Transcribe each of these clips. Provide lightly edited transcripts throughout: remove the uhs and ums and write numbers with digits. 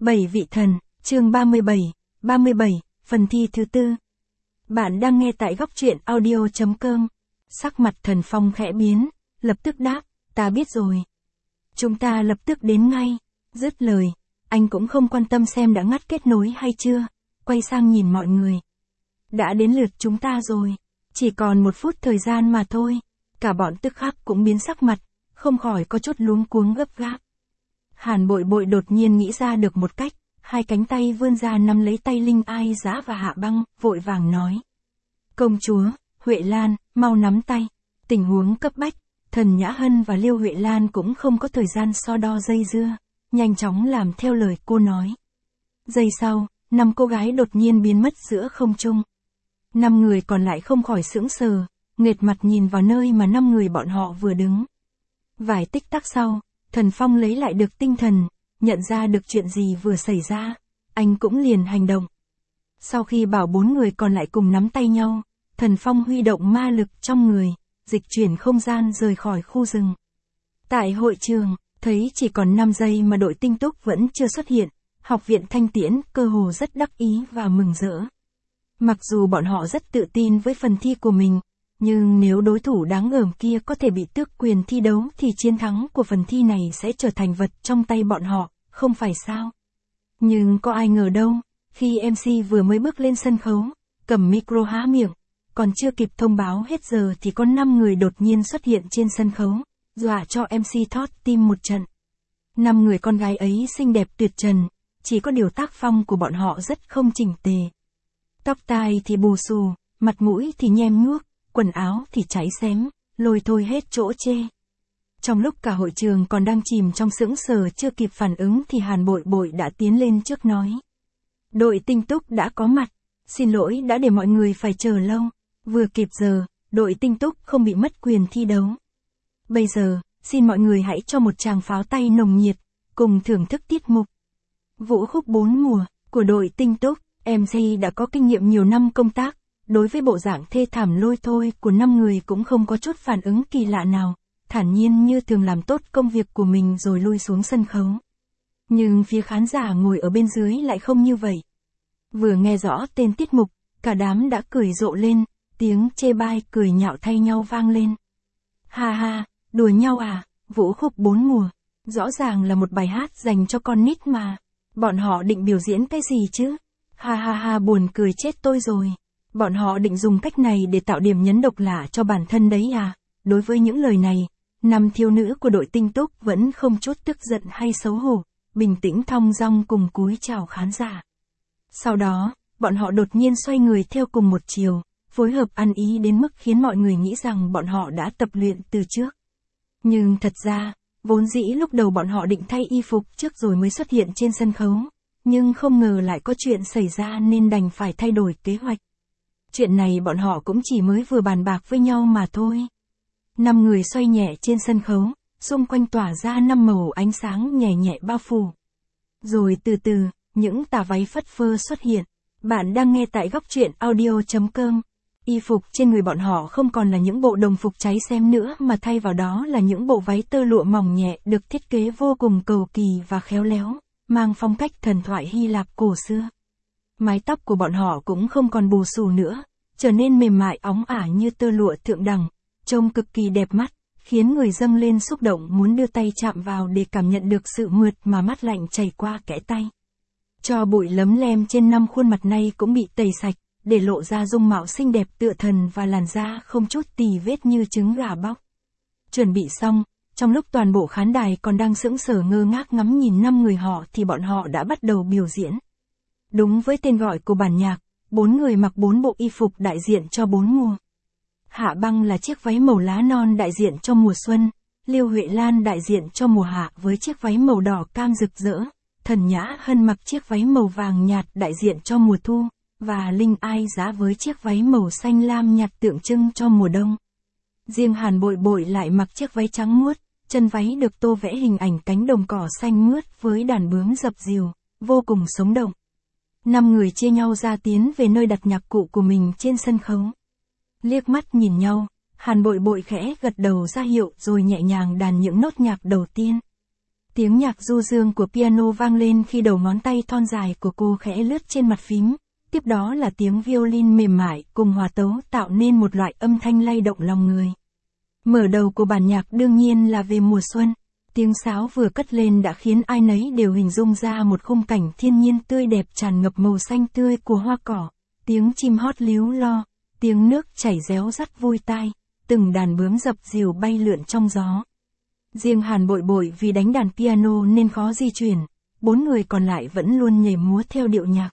Bảy vị thần, chương 37, phần thi thứ tư. Bạn đang nghe tại góc truyện audio.com. Sắc mặt Thần Phong khẽ biến, lập tức đáp, ta biết rồi. Chúng ta lập tức đến ngay. Dứt lời, anh cũng không quan tâm xem đã ngắt kết nối hay chưa, quay sang nhìn mọi người. Đã đến lượt chúng ta rồi, chỉ còn 1 phút thời gian mà thôi. Cả bọn tức khắc cũng biến sắc mặt, không khỏi có chút luống cuống gấp gáp. Hàn Bội Bội đột nhiên nghĩ ra được một cách, 2 cánh tay vươn ra nắm lấy tay Linh Ai Giá và Hạ Băng, vội vàng nói. Công chúa, Huệ Lan, mau nắm tay. Tình huống cấp bách, Thần Nhã Hân và Liêu Huệ Lan cũng không có thời gian so đo dây dưa, nhanh chóng làm theo lời cô nói. Giây sau, 5 cô gái đột nhiên biến mất giữa không trung. 5 người còn lại không khỏi sững sờ, nghệt mặt nhìn vào nơi mà 5 người bọn họ vừa đứng. Vài tích tắc sau, Thần Phong lấy lại được tinh thần, nhận ra được chuyện gì vừa xảy ra, anh cũng liền hành động. Sau khi bảo 4 người còn lại cùng nắm tay nhau, Thần Phong huy động ma lực trong người, dịch chuyển không gian rời khỏi khu rừng. Tại hội trường, thấy chỉ còn 5 giây mà đội tinh túc vẫn chưa xuất hiện, học viện Thanh Tiễn cơ hồ rất đắc ý và mừng rỡ. Mặc dù bọn họ rất tự tin với phần thi của mình, nhưng nếu đối thủ đáng gờm kia có thể bị tước quyền thi đấu thì chiến thắng của phần thi này sẽ trở thành vật trong tay bọn họ, không phải sao? Nhưng có ai ngờ đâu, khi MC vừa mới bước lên sân khấu, cầm micro há miệng, còn chưa kịp thông báo hết giờ thì có 5 người đột nhiên xuất hiện trên sân khấu, dọa cho MC thót tim một trận. 5 người con gái ấy xinh đẹp tuyệt trần, chỉ có điều tác phong của bọn họ rất không chỉnh tề. Tóc tai thì bù xù, mặt mũi thì nhem nhuốc, quần áo thì cháy xém, lôi thôi hết chỗ chê. Trong lúc cả hội trường còn đang chìm trong sững sờ chưa kịp phản ứng thì Hàn Bội Bội đã tiến lên trước nói. Đội tinh túc đã có mặt, xin lỗi đã để mọi người phải chờ lâu, vừa kịp giờ, đội tinh túc không bị mất quyền thi đấu. Bây giờ, xin mọi người hãy cho một tràng pháo tay nồng nhiệt, cùng thưởng thức tiết mục Vũ khúc 4 mùa của đội tinh túc. MC đã có kinh nghiệm nhiều năm công tác, đối với bộ dạng thê thảm lôi thôi của 5 người cũng không có chút phản ứng kỳ lạ nào, thản nhiên như thường làm tốt công việc của mình rồi lui xuống sân khấu. Nhưng phía khán giả ngồi ở bên dưới lại không như vậy. Vừa nghe rõ tên tiết mục, cả đám đã cười rộ lên, tiếng chê bai cười nhạo thay nhau vang lên. Ha ha, đùa nhau à, Vũ khúc 4 mùa, rõ ràng là một bài hát dành cho con nít mà, bọn họ định biểu diễn cái gì chứ? Ha ha ha, buồn cười chết tôi rồi. Bọn họ định dùng cách này để tạo điểm nhấn độc lạ cho bản thân đấy à? Đối với những lời này, 5 thiếu nữ của đội tinh túc vẫn không chút tức giận hay xấu hổ, bình tĩnh thong dong cùng cúi chào khán giả. Sau đó, bọn họ đột nhiên xoay người theo cùng một chiều, phối hợp ăn ý đến mức khiến mọi người nghĩ rằng bọn họ đã tập luyện từ trước. Nhưng thật ra, vốn dĩ lúc đầu bọn họ định thay y phục trước rồi mới xuất hiện trên sân khấu, nhưng không ngờ lại có chuyện xảy ra nên đành phải thay đổi kế hoạch. Chuyện này bọn họ cũng chỉ mới vừa bàn bạc với nhau mà thôi. 5 người xoay nhẹ trên sân khấu, xung quanh tỏa ra 5 màu ánh sáng nhẹ nhẹ bao phủ. Rồi từ từ, những tà váy phất phơ xuất hiện. Bạn đang nghe tại góc truyện audio.com. Y phục trên người bọn họ không còn là những bộ đồng phục cháy xém nữa mà thay vào đó là những bộ váy tơ lụa mỏng nhẹ được thiết kế vô cùng cầu kỳ và khéo léo, mang phong cách thần thoại Hy Lạp cổ xưa. Mái tóc của bọn họ cũng không còn bù xù nữa, trở nên mềm mại óng ả như tơ lụa thượng đẳng, trông cực kỳ đẹp mắt, khiến người dâng lên xúc động muốn đưa tay chạm vào để cảm nhận được sự mượt mà mát lạnh chảy qua kẽ tay. Cho bụi lấm lem trên 5 khuôn mặt này cũng bị tẩy sạch, để lộ ra dung mạo xinh đẹp tựa thần và làn da không chút tì vết như trứng gà bóc. Chuẩn bị xong, trong lúc toàn bộ khán đài còn đang sững sờ ngơ ngác ngắm nhìn 5 người họ thì bọn họ đã bắt đầu biểu diễn. Đúng với tên gọi của bản nhạc, 4 người mặc 4 bộ y phục đại diện cho 4 mùa. Hạ Băng là chiếc váy màu lá non đại diện cho mùa xuân, Liêu Huệ Lan đại diện cho mùa hạ với chiếc váy màu đỏ cam rực rỡ, Thần Nhã Hân mặc chiếc váy màu vàng nhạt đại diện cho mùa thu, và Linh Ai Giá với chiếc váy màu xanh lam nhạt tượng trưng cho mùa đông. Riêng Hàn Bội Bội lại mặc chiếc váy trắng muốt, chân váy được tô vẽ hình ảnh cánh đồng cỏ xanh mướt với đàn bướm dập dìu, vô cùng sống động. 5 người chia nhau ra tiến về nơi đặt nhạc cụ của mình trên sân khấu. Liếc mắt nhìn nhau, Hàn Bội Bội khẽ gật đầu ra hiệu rồi nhẹ nhàng đàn những nốt nhạc đầu tiên. Tiếng nhạc du dương của piano vang lên khi đầu ngón tay thon dài của cô khẽ lướt trên mặt phím, tiếp đó là tiếng violin mềm mại cùng hòa tấu tạo nên một loại âm thanh lay động lòng người. Mở đầu của bản nhạc đương nhiên là về mùa xuân, tiếng sáo vừa cất lên đã khiến ai nấy đều hình dung ra một khung cảnh thiên nhiên tươi đẹp tràn ngập màu xanh tươi của hoa cỏ, tiếng chim hót líu lo, tiếng nước chảy réo rắt vui tai, từng đàn bướm dập dìu bay lượn trong gió. Riêng Hàn Bội Bội vì đánh đàn piano nên khó di chuyển, 4 người còn lại vẫn luôn nhảy múa theo điệu nhạc.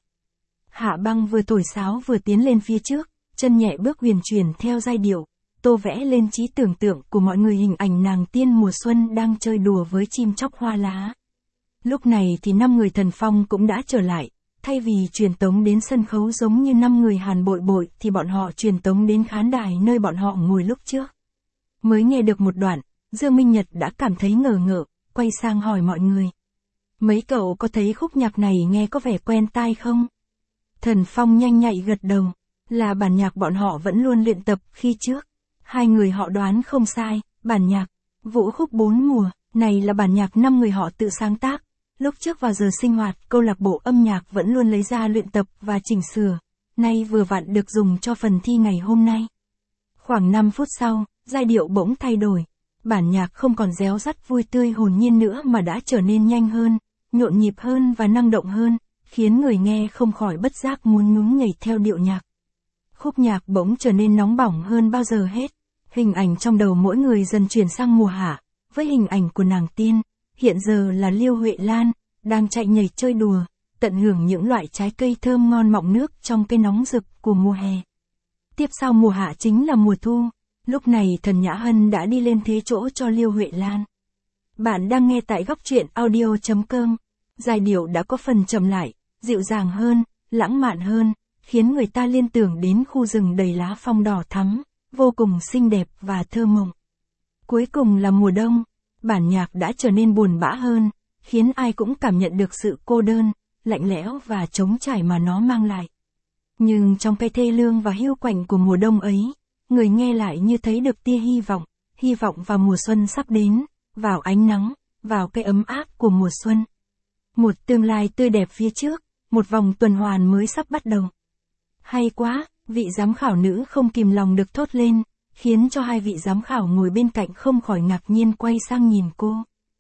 Hạ Băng vừa thổi sáo vừa tiến lên phía trước, chân nhẹ bước huyền chuyển theo giai điệu, tô vẽ lên trí tưởng tượng của mọi người hình ảnh nàng tiên mùa xuân đang chơi đùa với chim chóc hoa lá. Lúc này thì 5 người Thần Phong cũng đã trở lại, thay vì truyền tống đến sân khấu giống như 5 người Hàn Bội Bội thì bọn họ truyền tống đến khán đài nơi bọn họ ngồi lúc trước. Mới nghe được một đoạn, Dương Minh Nhật đã cảm thấy ngờ ngợ, quay sang hỏi mọi người. Mấy cậu có thấy khúc nhạc này nghe có vẻ quen tai không? Thần Phong nhanh nhạy gật đầu, là bản nhạc bọn họ vẫn luôn luyện tập khi trước. Hai người họ đoán không sai, bản nhạc, Vũ khúc 4 mùa, này là bản nhạc 5 người họ tự sáng tác. Lúc trước vào giờ sinh hoạt, câu lạc bộ âm nhạc vẫn luôn lấy ra luyện tập và chỉnh sửa, nay vừa vặn được dùng cho phần thi ngày hôm nay. Khoảng 5 phút sau, giai điệu bỗng thay đổi. Bản nhạc không còn réo rắt vui tươi hồn nhiên nữa mà đã trở nên nhanh hơn, nhộn nhịp hơn và năng động hơn, khiến người nghe không khỏi bất giác muốn nhún nhảy theo điệu nhạc. Khúc nhạc bỗng trở nên nóng bỏng hơn bao giờ hết. Hình ảnh trong đầu mỗi người dần chuyển sang mùa hạ, với hình ảnh của nàng tiên, hiện giờ là Liêu Huệ Lan, đang chạy nhảy chơi đùa, tận hưởng những loại trái cây thơm ngon mọng nước trong cây nóng rực của mùa hè. Tiếp sau mùa hạ chính là mùa thu. Lúc này Thần Nhã Hân đã đi lên thế chỗ cho Liêu Huệ Lan. Bạn đang nghe tại góc truyện audio.com. Giai điệu đã có phần chậm lại, dịu dàng hơn, lãng mạn hơn, khiến người ta liên tưởng đến khu rừng đầy lá phong đỏ thắm, vô cùng xinh đẹp và thơ mộng. Cuối cùng là mùa đông, bản nhạc đã trở nên buồn bã hơn, khiến ai cũng cảm nhận được sự cô đơn, lạnh lẽo và trống trải mà nó mang lại. Nhưng trong cái thê lương và hiu quạnh của mùa đông ấy, người nghe lại như thấy được tia hy vọng vào mùa xuân sắp đến, vào ánh nắng, vào cái ấm áp của mùa xuân. Một tương lai tươi đẹp phía trước, một vòng tuần hoàn mới sắp bắt đầu. Hay quá, vị giám khảo nữ không kìm lòng được thốt lên, khiến cho hai vị giám khảo ngồi bên cạnh không khỏi ngạc nhiên quay sang nhìn cô.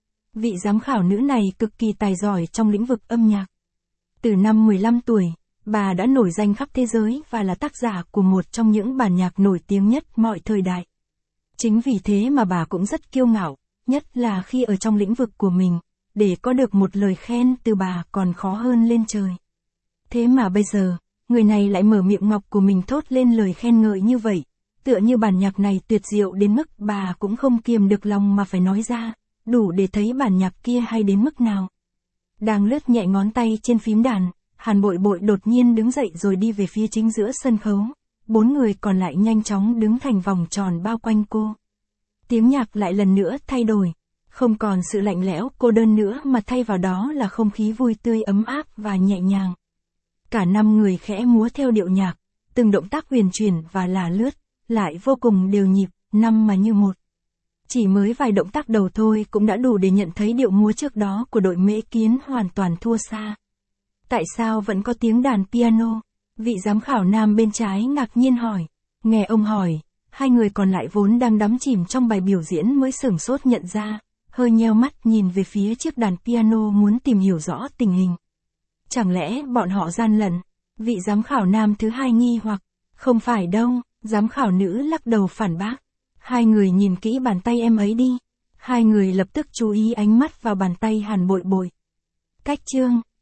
Vị giám khảo nữ này cực kỳ tài giỏi trong lĩnh vực âm nhạc. Từ năm 15 tuổi, bà đã nổi danh khắp thế giới và là tác giả của một trong những bản nhạc nổi tiếng nhất mọi thời đại. Chính vì thế mà bà cũng rất kiêu ngạo, nhất là khi ở trong lĩnh vực của mình, để có được một lời khen từ bà còn khó hơn lên trời. Thế mà bây giờ, người này lại mở miệng ngọc của mình thốt lên lời khen ngợi như vậy, tựa như bản nhạc này tuyệt diệu đến mức bà cũng không kiềm được lòng mà phải nói ra, đủ để thấy bản nhạc kia hay đến mức nào. Đang lướt nhẹ ngón tay trên phím đàn, Hàn Bội Bội đột nhiên đứng dậy rồi đi về phía chính giữa sân khấu, 4 người còn lại nhanh chóng đứng thành vòng tròn bao quanh cô. Tiếng nhạc lại lần nữa thay đổi, không còn sự lạnh lẽo cô đơn nữa mà thay vào đó là không khí vui tươi ấm áp và nhẹ nhàng. Cả 5 người khẽ múa theo điệu nhạc, từng động tác huyền chuyển và là lướt, lại vô cùng đều nhịp, năm mà như một. Chỉ mới vài động tác đầu thôi cũng đã đủ để nhận thấy điệu múa trước đó của đội Mễ Kiến hoàn toàn thua xa. Tại sao vẫn có tiếng đàn piano? Vị giám khảo nam bên trái ngạc nhiên hỏi. Nghe ông hỏi, hai người còn lại vốn đang đắm chìm trong bài biểu diễn mới sửng sốt nhận ra, hơi nheo mắt nhìn về phía chiếc đàn piano muốn tìm hiểu rõ tình hình. Chẳng lẽ bọn họ gian lận? Vị giám khảo nam thứ hai nghi hoặc. Không phải đâu, giám khảo nữ lắc đầu phản bác. Hai người nhìn kỹ bàn tay em ấy đi. Hai người lập tức chú ý ánh mắt vào bàn tay Hàn Bội Bội. Cách chương